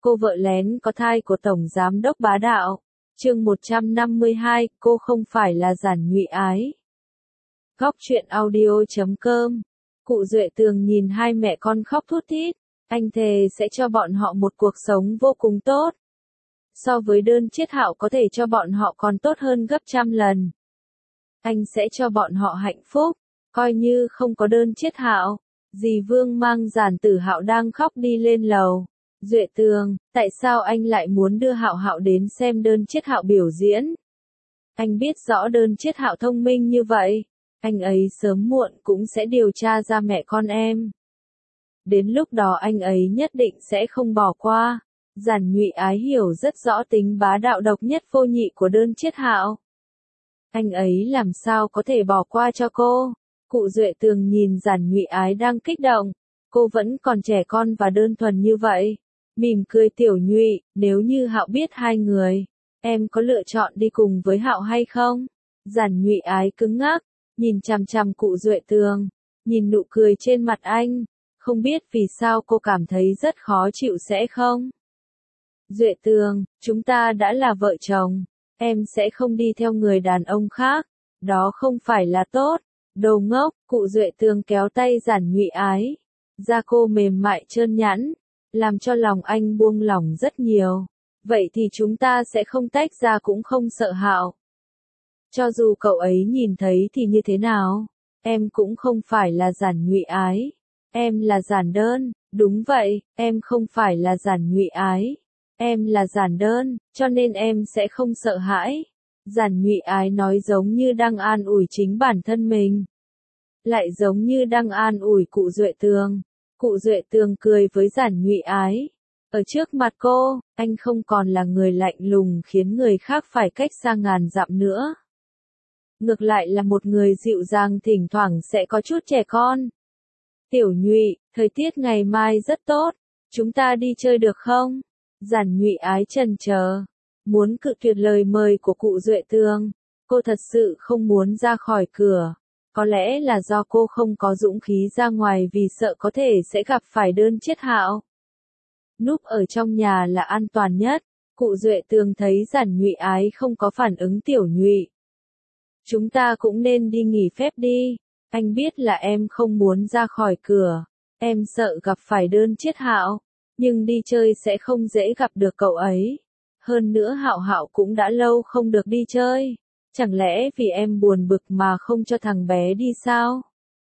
Cô vợ lén có thai của Tổng Giám đốc bá đạo. Chương 152, cô không phải là Giản Nhụy Ái. Góc truyện audio.com. Cụ Duệ Tường nhìn hai mẹ con khóc thút thít. Anh thề sẽ cho bọn họ một cuộc sống vô cùng tốt. So với đơn Chiết Hạo có thể cho bọn họ còn tốt hơn gấp trăm lần. Anh sẽ cho bọn họ hạnh phúc, coi như không có đơn Chiết Hạo. Dì Vương mang Giản Tử Hạo đang khóc đi lên lầu. Duệ Tường, tại sao anh lại muốn đưa Hạo Hạo đến xem đơn Chiết Hạo biểu diễn? Anh biết rõ đơn Chiết Hạo thông minh như vậy, anh ấy sớm muộn cũng sẽ điều tra ra mẹ con em. Đến lúc đó anh ấy nhất định sẽ không bỏ qua. Giản Nhụy Ái hiểu rất rõ tính bá đạo độc nhất vô nhị của đơn Chiết Hạo. Anh ấy làm sao có thể bỏ qua cho cô? Cụ Duệ Tường nhìn Giản Nhụy Ái đang kích động, cô vẫn còn trẻ con và đơn thuần như vậy. Mỉm cười Tiểu Nhụy, nếu như Hạo biết hai người, em có lựa chọn đi cùng với Hạo hay không? Giản Nhụy Ái cứng ngắc, nhìn chằm chằm cụ Duệ Tường, nhìn nụ cười trên mặt anh, không biết vì sao cô cảm thấy rất khó chịu sẽ không? Duệ Tường, chúng ta đã là vợ chồng, em sẽ không đi theo người đàn ông khác, đó không phải là tốt. Đồ ngốc, cụ Duệ Tường kéo tay Giản Nhụy Ái, da cô mềm mại trơn nhẵn, làm cho lòng anh buông lỏng rất nhiều. Vậy thì chúng ta sẽ không tách ra cũng không sợ Hạo. Cho dù cậu ấy nhìn thấy thì như thế nào, em cũng không phải là Giản Nhụy Ái. Em là Giản Đơn, đúng vậy, em không phải là Giản Nhụy Ái. Em là Giản Đơn, cho nên em sẽ không sợ hãi. Giản Nhụy Ái nói giống như đang an ủi chính bản thân mình. Lại giống như đang an ủi cụ Duệ Tường. Cụ Duệ Tường cười với Giản Nhụy Ái. Ở trước mặt cô, anh không còn là người lạnh lùng khiến người khác phải cách xa ngàn dặm nữa. Ngược lại là một người dịu dàng thỉnh thoảng sẽ có chút trẻ con. Tiểu Nhụy, thời tiết ngày mai rất tốt, chúng ta đi chơi được không? Giản Nhụy Ái chần chờ, muốn cự tuyệt lời mời của cụ Duệ Tường. Cô thật sự không muốn ra khỏi cửa. Có lẽ là do cô không có dũng khí ra ngoài vì sợ có thể sẽ gặp phải đơn Chiết Hạo. Núp ở trong nhà là an toàn nhất. Cụ Duệ Tường thấy Giản Nhụy Ái không có phản ứng. Tiểu Nhụy, chúng ta cũng nên đi nghỉ phép đi. Anh biết là em không muốn ra khỏi cửa. Em sợ gặp phải đơn Chiết Hạo, nhưng đi chơi sẽ không dễ gặp được cậu ấy. Hơn nữa Hạo Hạo cũng đã lâu không được đi chơi. Chẳng lẽ vì em buồn bực mà không cho thằng bé đi sao?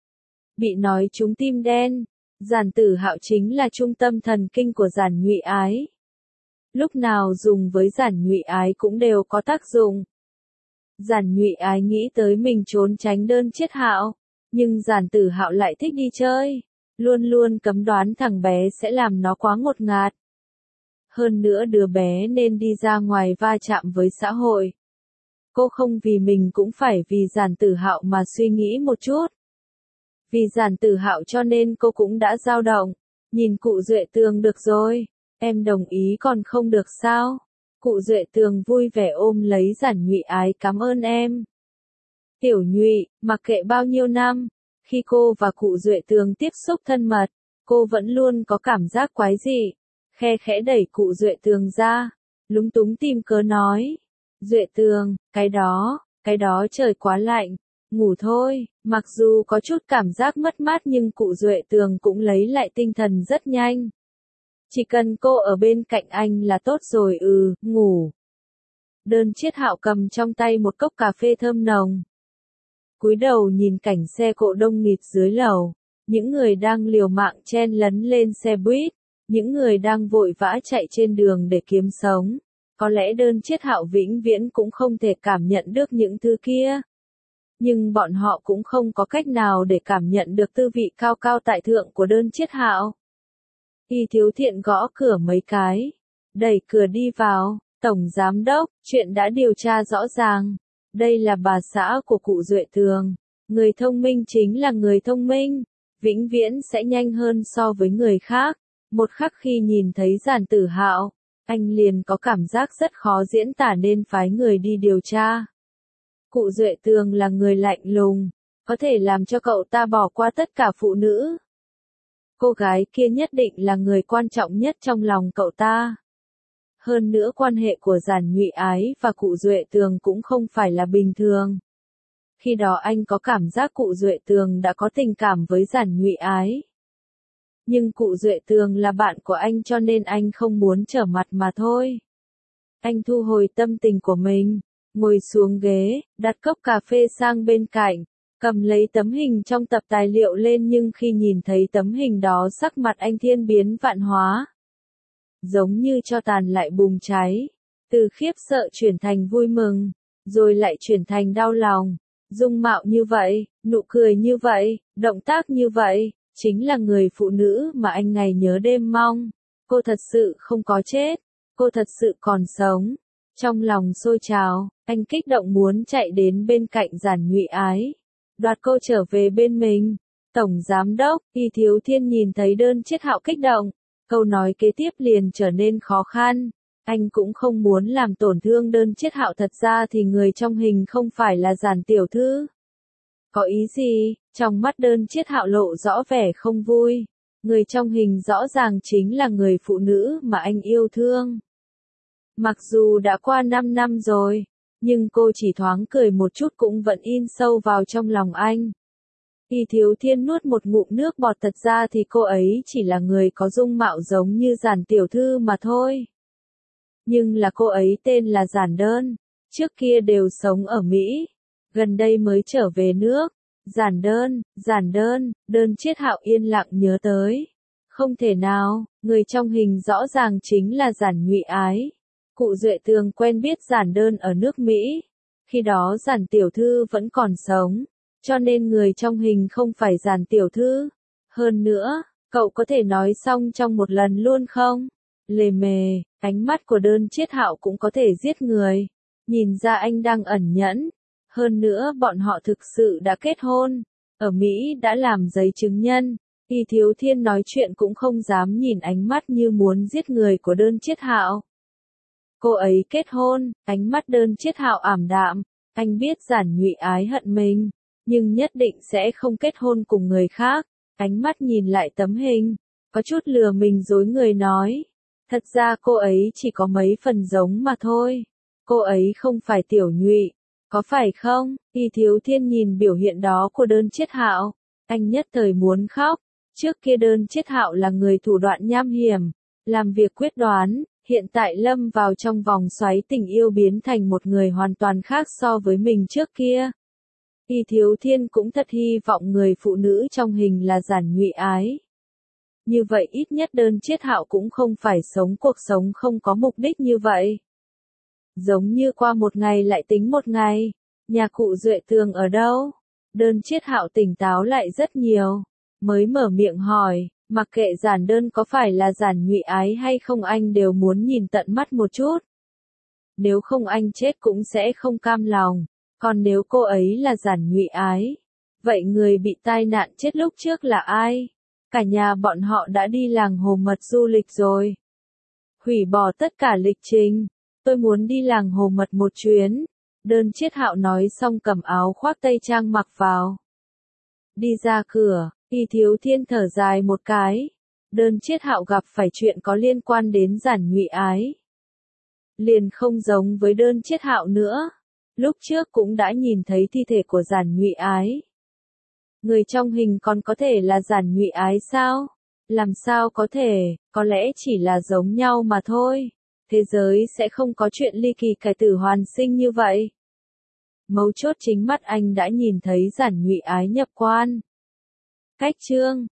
Bị nói trúng tim đen, Giản Tử Hạo chính là trung tâm thần kinh của Giản Nhụy Ái. Lúc nào dùng với Giản Nhụy Ái cũng đều có tác dụng. Giản Nhụy Ái nghĩ tới mình trốn tránh đơn Chiết Hạo, nhưng Giản Tử Hạo lại thích đi chơi, luôn luôn cấm đoán thằng bé sẽ làm nó quá ngột ngạt. Hơn nữa đứa bé nên đi ra ngoài va chạm với xã hội. Cô không vì mình cũng phải vì Giản Tử Hạo mà suy nghĩ một chút. Vì Giản Tử Hạo cho nên cô cũng đã dao động. Nhìn cụ Duệ Tường, được rồi, em đồng ý còn không được sao? Cụ Duệ Tường vui vẻ ôm lấy Giản Nhụy Ái, cảm ơn em. Tiểu Nhụy, mặc kệ bao nhiêu năm, khi cô và cụ Duệ Tường tiếp xúc thân mật, cô vẫn luôn có cảm giác quái dị. Khe khẽ đẩy cụ Duệ Tường ra, lúng túng tìm cớ nói. Duệ Tường, cái đó trời quá lạnh, ngủ thôi. Mặc dù có chút cảm giác mất mát nhưng cụ Duệ Tường cũng lấy lại tinh thần rất nhanh. Chỉ cần cô ở bên cạnh anh là tốt rồi. Ngủ. Đơn Chiết Hạo cầm trong tay một cốc cà phê thơm nồng. Cúi đầu nhìn cảnh xe cộ đông nghịt dưới lầu, những người đang liều mạng chen lấn lên xe buýt, những người đang vội vã chạy trên đường để kiếm sống. Có lẽ đơn Chiết Hạo vĩnh viễn cũng không thể cảm nhận được những thứ kia. Nhưng bọn họ cũng không có cách nào để cảm nhận được tư vị cao cao tại thượng của đơn Chiết Hạo. Y Thiếu Thiện gõ cửa mấy cái, đẩy cửa đi vào. Tổng Giám đốc, chuyện đã điều tra rõ ràng. Đây là bà xã của cụ Duệ Tường. Người thông minh chính là người thông minh, vĩnh viễn sẽ nhanh hơn so với người khác. Một khắc khi nhìn thấy Giản Tử Hạo, anh liền có cảm giác rất khó diễn tả nên phái người đi điều tra. Cụ Duệ Tường là người lạnh lùng, có thể làm cho cậu ta bỏ qua tất cả phụ nữ. Cô gái kia nhất định là người quan trọng nhất trong lòng cậu ta. Hơn nữa quan hệ của Giản Nhụy Ái và cụ Duệ Tường cũng không phải là bình thường. Khi đó anh có cảm giác cụ Duệ Tường đã có tình cảm với Giản Nhụy Ái. Nhưng cụ Duệ Tường là bạn của anh cho nên anh không muốn trở mặt mà thôi. Anh thu hồi tâm tình của mình, ngồi xuống ghế, đặt cốc cà phê sang bên cạnh, cầm lấy tấm hình trong tập tài liệu lên nhưng khi nhìn thấy tấm hình đó sắc mặt anh thiên biến vạn hóa. Giống như tro tàn lại bùng cháy, từ khiếp sợ chuyển thành vui mừng, rồi lại chuyển thành đau lòng. Dung mạo như vậy, nụ cười như vậy, động tác như vậy, chính là người phụ nữ mà anh ngày nhớ đêm mong. Cô thật sự không có chết, cô thật sự còn sống. Trong lòng sôi trào, anh kích động muốn chạy đến bên cạnh Giản Nhụy Ái, đoạt cô trở về bên mình. Tổng giám đốc, Y Thiếu Thiên nhìn thấy Đơn Chiết Hạo kích động, câu nói kế tiếp liền trở nên khó khăn. Anh cũng không muốn làm tổn thương Đơn Chiết Hạo, thật ra thì người trong hình không phải là Giản tiểu thư. Có ý gì? Trong mắt Đơn Chiết Hạo lộ rõ vẻ không vui. Người trong hình rõ ràng chính là người phụ nữ mà anh yêu thương. Mặc dù đã qua 5 năm rồi, nhưng cô chỉ thoáng cười một chút cũng vẫn in sâu vào trong lòng anh. Y Thiếu Thiên nuốt một ngụm nước bọt, thật ra thì cô ấy chỉ là người có dung mạo giống như Giản tiểu thư mà thôi. Nhưng là cô ấy tên là Giản Đơn, trước kia đều sống ở Mỹ, gần đây mới trở về nước. Giản Đơn, Đơn Chiết Hạo yên lặng nhớ tới. Không thể nào, người trong hình rõ ràng chính là Giản Nhụy Ái. Cụ Duệ Tường quen biết Giản Đơn ở nước Mỹ. Khi đó Giản tiểu thư vẫn còn sống, cho nên người trong hình không phải Giản tiểu thư. Hơn nữa, cậu có thể nói xong trong một lần luôn không? Lề mề, ánh mắt của Đơn Chiết Hạo cũng có thể giết người. Nhìn ra anh đang ẩn nhẫn. Hơn nữa bọn họ thực sự đã kết hôn. Ở Mỹ đã làm giấy chứng nhân. Y Thiếu Thiên nói chuyện cũng không dám nhìn ánh mắt như muốn giết người của Đơn Chiết Hạo. Cô ấy kết hôn, ánh mắt Đơn Chiết Hạo ảm đạm. Anh biết Giản Nhụy Ái hận mình, nhưng nhất định sẽ không kết hôn cùng người khác. Ánh mắt nhìn lại tấm hình, có chút lừa mình dối người nói. Thật ra cô ấy chỉ có mấy phần giống mà thôi. Cô ấy không phải Tiểu Nhụy, có phải không? Y Thiếu Thiên nhìn biểu hiện đó của Đơn Chiết Hạo, anh nhất thời muốn khóc. Trước kia Đơn Chiết Hạo là người thủ đoạn nham hiểm, làm việc quyết đoán, hiện tại lâm vào trong vòng xoáy tình yêu biến thành một người hoàn toàn khác so với mình trước kia. Y Thiếu Thiên cũng thật hy vọng người phụ nữ trong hình là Giản Nhụy Ái. Như vậy ít nhất Đơn Chiết Hạo cũng không phải sống cuộc sống không có mục đích như vậy. Giống như qua một ngày lại tính một ngày, nhà cụ Duệ Tường ở đâu? Đơn Chiết Hạo tỉnh táo lại rất nhiều, mới mở miệng hỏi, mặc kệ Giản Đơn có phải là Giản Nhụy Ái hay không anh đều muốn nhìn tận mắt một chút. Nếu không anh chết cũng sẽ không cam lòng, còn nếu cô ấy là Giản Nhụy Ái, vậy người bị tai nạn chết lúc trước là ai? Cả nhà bọn họ đã đi làng Hồ Mật du lịch rồi. Hủy bỏ tất cả lịch trình. Tôi muốn đi làng Hồ Mật một chuyến. Đơn Chiết Hạo nói xong cầm áo khoác tây trang mặc vào. Đi ra cửa, Y Thiếu Thiên thở dài một cái. Đơn Chiết Hạo gặp phải chuyện có liên quan đến Giản Nhụy Ái. Liền không giống với Đơn Chiết Hạo nữa. Lúc trước cũng đã nhìn thấy thi thể của Giản Nhụy Ái. Người trong hình còn có thể là Giản Nhụy Ái sao? Làm sao có thể, có lẽ chỉ là giống nhau mà thôi. Thế giới sẽ không có chuyện ly kỳ cải tử hoàn sinh như vậy. Mấu chốt chính mắt anh đã nhìn thấy Giản Nhụy Ái nhập quan. Cách chương